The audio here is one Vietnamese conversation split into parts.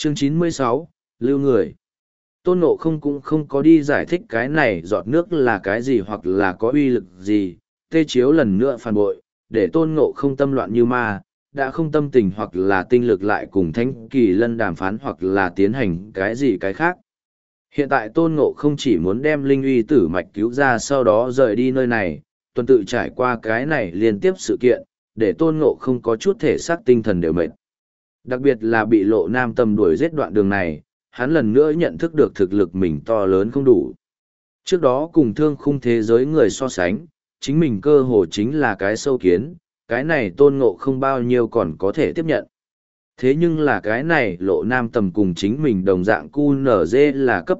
Chương 96, Lưu người. Tôn Ngộ không cũng không có đi giải thích cái này giọt nước là cái gì hoặc là có uy lực gì, Tê Chiếu lần nữa phản bội, để Tôn Ngộ không tâm loạn như ma, đã không tâm tình hoặc là tinh lực lại cùng Thánh Kỳ Lân đàm phán hoặc là tiến hành cái gì cái khác. Hiện tại Tôn Ngộ không chỉ muốn đem Linh Uy Tử Mạch cứu ra sau đó rời đi nơi này, tuần tự trải qua cái này liên tiếp sự kiện, để Tôn Ngộ không có chút thể xác tinh thần đều mệt. Đặc biệt là bị Lộ Nam Tầm đuổi giết đoạn đường này, hắn lần nữa nhận thức được thực lực mình to lớn không đủ. Trước đó cùng thương khung thế giới người so sánh, chính mình cơ hồ chính là cái sâu kiến, cái này Tôn Ngộ không bao nhiêu còn có thể tiếp nhận. Thế nhưng là cái này Lộ Nam Tầm cùng chính mình đồng dạng QNZ là cấp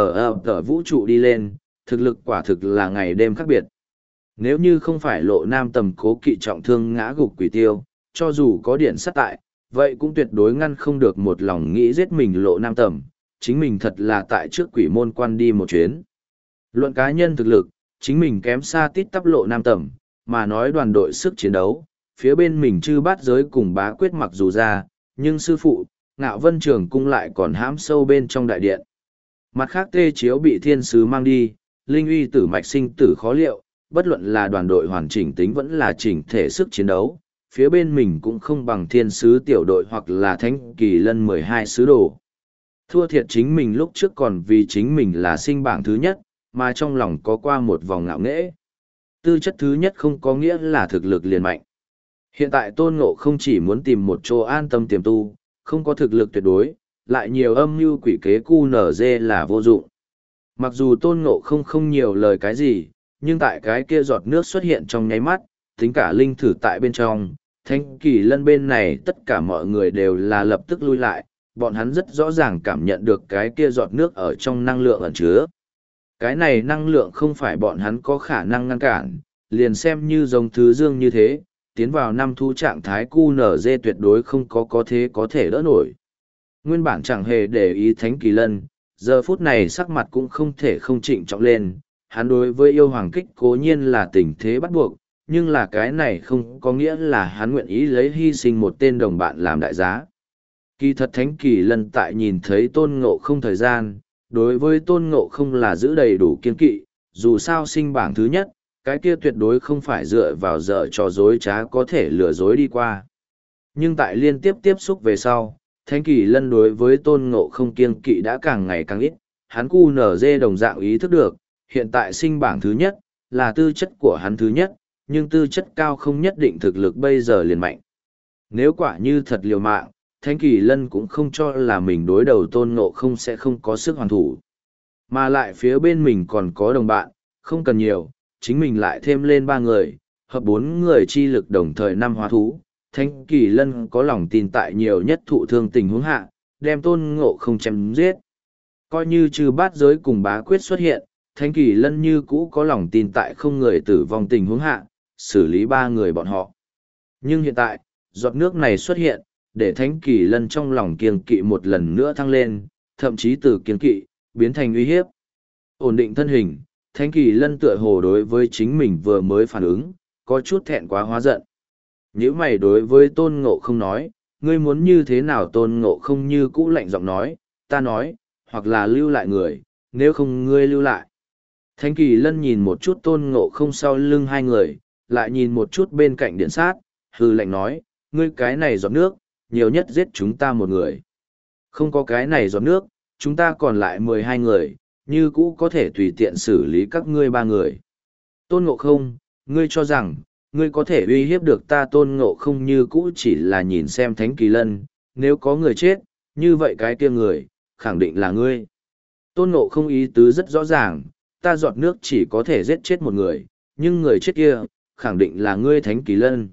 tờ vũ trụ đi lên, thực lực quả thực là ngày đêm khác biệt. Nếu như không phải Lộ Nam Tầm cố kỵ trọng thương ngã gục quỷ tiêu, cho dù có điện sát tại, vậy cũng tuyệt đối ngăn không được một lòng nghĩ giết mình Lộ Nam Tầm, chính mình thật là tại trước quỷ môn quan đi một chuyến. Luận cá nhân thực lực, chính mình kém xa tít tắp Lộ Nam Tầm, mà nói đoàn đội sức chiến đấu, phía bên mình chư bát giới cùng bá quyết mặc dù ra, nhưng sư phụ, Ngạo Vân Trường cung lại còn hãm sâu bên trong đại điện. Mặt khác Tê Chiếu bị thiên sứ mang đi, Linh Uy Tử Mạch sinh tử khó liệu, bất luận là đoàn đội hoàn chỉnh tính vẫn là chỉnh thể sức chiến đấu, phía bên mình cũng không bằng thiên sứ tiểu đội hoặc là Thánh Kỳ Lân 12 sứ đồ. Thua thiệt chính mình lúc trước còn vì chính mình là sinh bảng thứ nhất, mà trong lòng có qua một vòng ngạo nghễ. Tư chất thứ nhất không có nghĩa là thực lực liền mạnh. Hiện tại Tôn Ngộ không chỉ muốn tìm một chỗ an tâm tiềm tu, không có thực lực tuyệt đối, lại nhiều âm mưu quỷ kế QNZ là vô dụng. Mặc dù Tôn Ngộ không nhiều lời cái gì, nhưng tại cái kia giọt nước xuất hiện trong nháy mắt, tính cả linh thử tại bên trong, Thánh Kỳ Lân bên này tất cả mọi người đều là lập tức lui lại, bọn hắn rất rõ ràng cảm nhận được cái kia giọt nước ở trong năng lượng ẩn chứa. Cái này năng lượng không phải bọn hắn có khả năng ngăn cản, liền xem như giống thứ dương như thế, tiến vào năm thu trạng thái QNZ tuyệt đối không có thế có thể đỡ nổi. Nguyên bản chẳng hề để ý Thánh Kỳ Lân, giờ phút này sắc mặt cũng không thể không trịnh trọng lên, hắn đối với yêu hoàng kích cố nhiên là tình thế bắt buộc, nhưng là cái này không có nghĩa là hắn nguyện ý lấy hy sinh một tên đồng bạn làm đại giá. Kỳ thật Thánh Kỳ Lân tại nhìn thấy Tôn Ngộ không thời gian, đối với Tôn Ngộ không là giữ đầy đủ kiên kỵ, dù sao sinh bảng thứ nhất, cái kia tuyệt đối không phải dựa vào dở trò dối trá có thể lừa dối đi qua. Nhưng tại liên tiếp tiếp xúc về sau, Thánh Kỳ Lân đối với Tôn Ngộ không kiên kỵ đã càng ngày càng ít, hắn QNZ đồng dạng ý thức được, hiện tại sinh bảng thứ nhất, là tư chất của hắn thứ nhất, nhưng tư chất cao không nhất định thực lực bây giờ liền mạnh. Nếu quả như thật liều mạng, Thánh Kỳ Lân cũng không cho là mình đối đầu Tôn Ngộ không sẽ không có sức hoàn thủ. Mà lại phía bên mình còn có đồng bạn, không cần nhiều, chính mình lại thêm lên 3 người, hợp 4 người chi lực đồng thời năm hóa thú. Thánh Kỳ Lân có lòng tin tại nhiều nhất thụ thương tình huống hạ, đem Tôn Ngộ không chém giết. Coi như trừ bát giới cùng bá quyết xuất hiện, Thánh Kỳ Lân như cũ có lòng tin tại không người tử vong tình huống hạ, xử lý 3 người bọn họ. Nhưng hiện tại, giọt nước này xuất hiện, để Thánh Kỳ Lân trong lòng kiêng kỵ một lần nữa thăng lên, thậm chí từ kiêng kỵ, biến thành uy hiếp. Ổn định thân hình, Thánh Kỳ Lân tựa hồ đối với chính mình vừa mới phản ứng, có chút thẹn quá hóa giận. Nếu mày đối với Tôn Ngộ không nói, ngươi muốn như thế nào Tôn Ngộ không như cũ lạnh giọng nói, ta nói, hoặc là lưu lại người, nếu không ngươi lưu lại. Thánh Kỳ Lân nhìn một chút Tôn Ngộ không sau lưng 2 người, lại nhìn một chút bên cạnh điện sát, hừ lạnh nói, ngươi cái này giọt nước, nhiều nhất giết chúng ta 1 người. Không có cái này giọt nước, chúng ta còn lại 12 người, như cũ có thể tùy tiện xử lý các ngươi 3 người. Tôn Ngộ không, ngươi cho rằng, ngươi có thể uy hiếp được ta Tôn Ngộ không như cũ chỉ là nhìn xem Thánh Kỳ Lân, nếu có người chết, như vậy cái kia người, khẳng định là ngươi. Tôn Ngộ không ý tứ rất rõ ràng, ta giọt nước chỉ có thể giết chết 1 người, nhưng người chết kia, khẳng định là ngươi Thánh Kỳ Lân.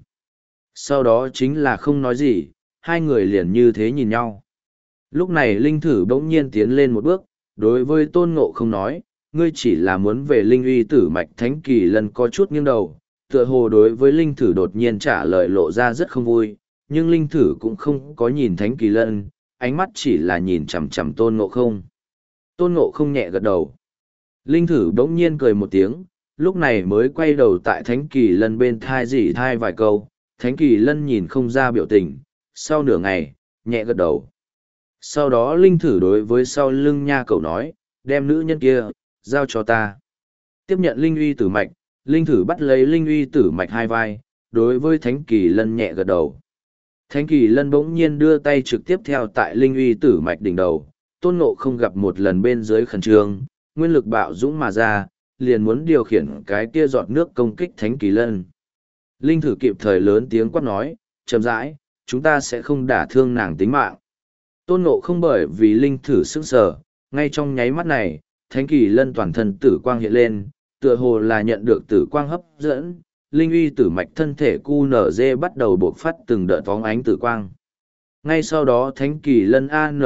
Sau đó chính là không nói gì, 2 người liền như thế nhìn nhau. Lúc này Linh Thử bỗng nhiên tiến lên một bước, đối với Tôn Ngộ không nói, ngươi chỉ là muốn về Linh Uy Tử Mạch. Thánh Kỳ Lân có chút nghiêng đầu, tựa hồ đối với Linh Thử đột nhiên trả lời lộ ra rất không vui, nhưng Linh Thử cũng không có nhìn Thánh Kỳ Lân, ánh mắt chỉ là nhìn chằm chằm Tôn Ngộ không. Tôn Ngộ không nhẹ gật đầu. Linh Thử bỗng nhiên cười một tiếng, lúc này mới quay đầu tại Thánh Kỳ Lân bên thai rỉ thai vài câu, Thánh Kỳ Lân nhìn không ra biểu tình, sau nửa ngày, nhẹ gật đầu. Sau đó Linh thử đối với sau lưng nha cậu nói, đem nữ nhân kia, giao cho ta. Tiếp nhận Linh uy tử mạch, Linh thử bắt lấy Linh uy tử mạch hai vai, đối với Thánh Kỳ Lân nhẹ gật đầu. Thánh Kỳ Lân bỗng nhiên đưa tay trực tiếp theo tại Linh uy tử mạch đỉnh đầu, Tôn Ngộ không gặp một lần bên dưới khẩn trương, nguyên lực bạo dũng mà ra, liền muốn điều khiển cái kia giọt nước công kích Thánh Kỳ Lân. Linh thử kịp thời lớn tiếng quát nói, chậm rãi, chúng ta sẽ không đả thương nàng tính mạng. Tôn Ngộ không bởi vì Linh thử sức sở, ngay trong nháy mắt này, Thánh Kỳ Lân toàn thân tử quang hiện lên, tựa hồ là nhận được tử quang hấp dẫn, Linh uy tử mạch thân thể QNZ bắt đầu bộc phát từng đợt phóng ánh tử quang. Ngay sau đó Thánh Kỳ Lân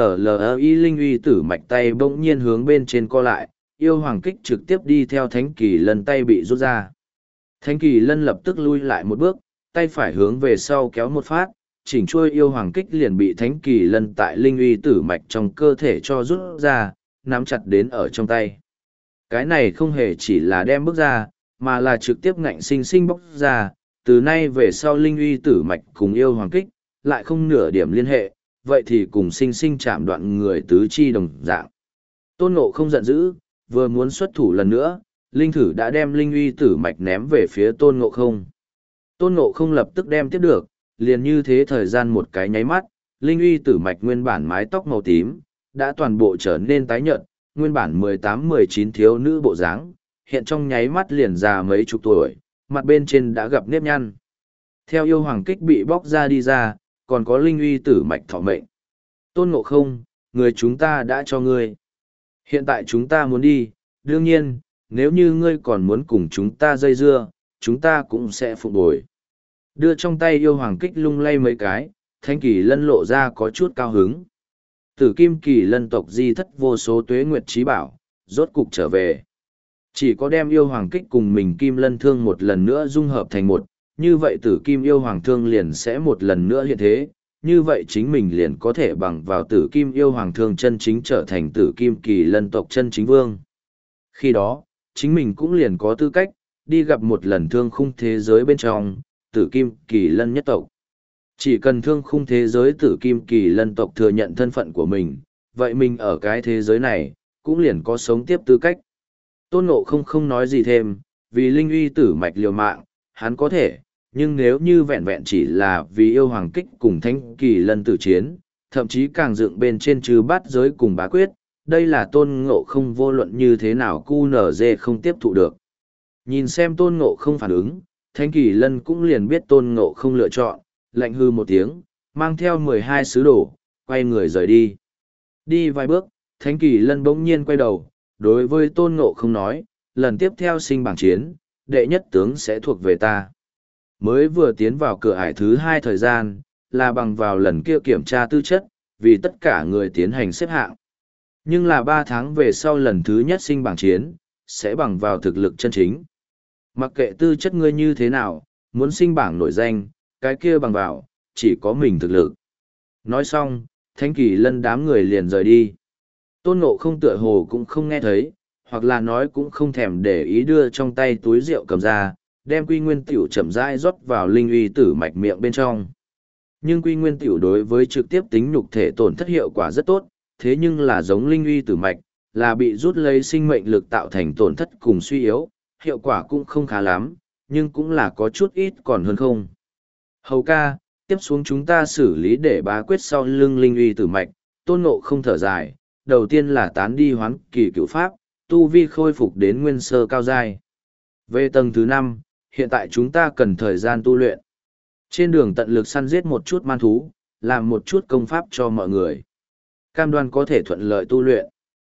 ANLI Linh uy tử mạch tay bỗng nhiên hướng bên trên co lại, yêu hoàng kích trực tiếp đi theo Thánh Kỳ Lân tay bị rút ra. Thánh Kỳ Lân lập tức lui lại một bước, tay phải hướng về sau kéo một phát, chỉnh chuôi yêu hoàng kích liền bị Thánh Kỳ Lân tại Linh uy tử mạch trong cơ thể cho rút ra, nắm chặt đến ở trong tay. Cái này không hề chỉ là đem bước ra, mà là trực tiếp ngạnh sinh sinh bóc ra, từ nay về sau Linh uy tử mạch cùng yêu hoàng kích, lại không nửa điểm liên hệ, vậy thì cùng sinh sinh chạm đoạn người tứ chi đồng dạng. Tôn Ngộ không giận dữ, vừa muốn xuất thủ lần nữa, Linh thử đã đem Linh uy tử mạch ném về phía Tôn Ngộ không. Tôn Ngộ không lập tức đem tiếp được, liền như thế thời gian một cái nháy mắt, Linh uy tử mạch nguyên bản mái tóc màu tím, đã toàn bộ trở nên tái nhợt, nguyên bản 18-19 thiếu nữ bộ dáng, hiện trong nháy mắt liền già mấy chục tuổi, mặt bên trên đã gặp nếp nhăn. Theo yêu hoàng kích bị bóc ra đi ra, còn có Linh uy tử mạch thọ mệnh. Tôn Ngộ không, người chúng ta đã cho ngươi. Hiện tại chúng ta muốn đi, đương nhiên, nếu như ngươi còn muốn cùng chúng ta dây dưa, chúng ta cũng sẽ phục bồi. Đưa trong tay yêu hoàng kích lung lay mấy cái, Thánh Kỳ Lân lộ ra có chút cao hứng. Tử Kim Kỳ Lân tộc di thất vô số tuế nguyệt trí bảo, rốt cục trở về. Chỉ có đem yêu hoàng kích cùng mình Kim Lân thương một lần nữa dung hợp thành một, như vậy Tử Kim yêu hoàng thương liền sẽ một lần nữa hiện thế, như vậy chính mình liền có thể bằng vào Tử Kim yêu hoàng thương chân chính trở thành Tử Kim Kỳ Lân tộc chân chính vương. Khi đó, chính mình cũng liền có tư cách, đi gặp một lần thương khung thế giới bên trong, Tử Kim Kỳ Lân nhất tộc. Chỉ cần thương khung thế giới Tử Kim Kỳ Lân tộc thừa nhận thân phận của mình, vậy mình ở cái thế giới này, cũng liền có sống tiếp tư cách. Tôn Ngộ không nói gì thêm, vì Linh uy tử mạch liều mạng, hắn có thể, nhưng nếu như vẹn vẹn chỉ là vì yêu hoàng kích cùng Thánh Kỳ Lân tử chiến, thậm chí càng dựng bên trên trừ bát giới cùng bá quyết, đây là Tôn Ngộ không vô luận như thế nào QNZ không tiếp thụ được. Nhìn xem Tôn Ngộ không phản ứng, Thánh Kỳ Lân cũng liền biết Tôn Ngộ không lựa chọn, lạnh hư một tiếng, mang theo 12 sứ đồ, quay người rời đi. Đi vài bước, Thánh Kỳ Lân bỗng nhiên quay đầu, đối với Tôn Ngộ không nói, lần tiếp theo sinh bảng chiến, đệ nhất tướng sẽ thuộc về ta. Mới vừa tiến vào cửa ải thứ 2 thời gian, là bằng vào lần kia kiểm tra tư chất, vì tất cả người tiến hành xếp hạng. Nhưng là 3 tháng về sau lần thứ nhất sinh bảng chiến, sẽ bằng vào thực lực chân chính. Mặc kệ tư chất ngươi như thế nào, muốn sinh bảng nổi danh, cái kia bằng vào, chỉ có mình thực lực. Nói xong, Thánh Kỳ Lân đám người liền rời đi. Tôn Ngộ không tựa hồ cũng không nghe thấy, hoặc là nói cũng không thèm để ý đưa trong tay túi rượu cầm ra, đem quy nguyên tiểu chậm rãi rót vào Linh uy tử mạch miệng bên trong. Nhưng quy nguyên tiểu đối với trực tiếp tính nhục thể tổn thất hiệu quả rất tốt, thế nhưng là giống Linh uy tử mạch, là bị rút lấy sinh mệnh lực tạo thành tổn thất cùng suy yếu, hiệu quả cũng không khá lắm, nhưng cũng là có chút ít còn hơn không. Hầu ca, tiếp xuống chúng ta xử lý để bá quyết sau lưng Linh uy tử mạch, Tôn Ngộ không thở dài, đầu tiên là tán đi hoán kỳ cửu pháp, tu vi khôi phục đến nguyên sơ cao giai. Về tầng thứ 5, hiện tại chúng ta cần thời gian tu luyện. Trên đường tận lực săn giết một chút man thú, làm một chút công pháp cho mọi người. Cam đoan có thể thuận lợi tu luyện.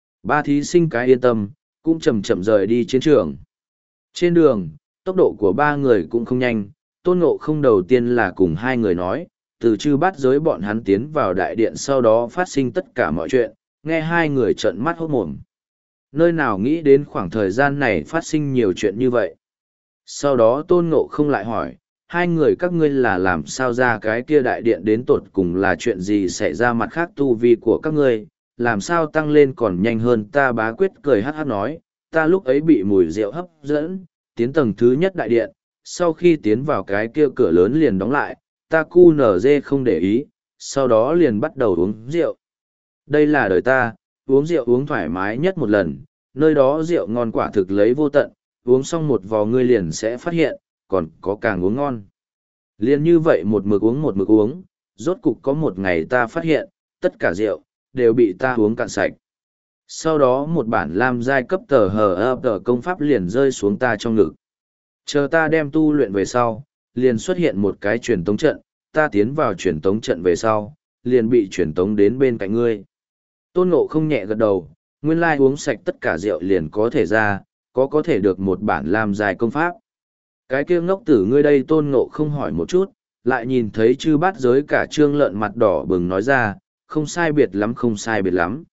3 thí sinh cái yên tâm, cũng chậm chậm rời đi chiến trường. Trên đường, tốc độ của 3 người cũng không nhanh, Tôn Ngộ không đầu tiên là cùng 2 người nói, từ chư bát giới bọn hắn tiến vào đại điện sau đó phát sinh tất cả mọi chuyện, nghe 2 người trợn mắt hốt mồm. Nơi nào nghĩ đến khoảng thời gian này phát sinh nhiều chuyện như vậy. Sau đó Tôn Ngộ không lại hỏi, 2 người các ngươi là làm sao ra cái kia đại điện đến tột cùng là chuyện gì xảy ra, mặt khác tu vi của các ngươi, làm sao tăng lên còn nhanh hơn ta. Bá quyết cười hát hát nói, ta lúc ấy bị mùi rượu hấp dẫn, tiến tầng thứ nhất đại điện, sau khi tiến vào cái kia cửa lớn liền đóng lại, ta cu nở dê không để ý, sau đó liền bắt đầu uống rượu. Đây là đời ta, uống rượu uống thoải mái nhất một lần, nơi đó rượu ngon quả thực lấy vô tận, uống xong một vò ngươi liền sẽ phát hiện, còn có càng uống ngon. Liền như vậy một mực uống, rốt cục có một ngày ta phát hiện, tất cả rượu, đều bị ta uống cạn sạch. Sau đó một bản lam giai cấp tờ tờ công pháp liền rơi xuống ta trong ngực. Chờ ta đem tu luyện về sau, liền xuất hiện một cái truyền tống trận, ta tiến vào truyền tống trận về sau, liền bị truyền tống đến bên cạnh ngươi. Tôn Ngộ không nhẹ gật đầu, nguyên lai uống sạch tất cả rượu liền có thể ra, có thể được một bản lam giai công pháp. Cái kia ngốc tử ngươi đây Tôn Ngộ không hỏi một chút, lại nhìn thấy chư bát giới cả trương lợn mặt đỏ bừng nói ra, không sai biệt lắm không sai biệt lắm.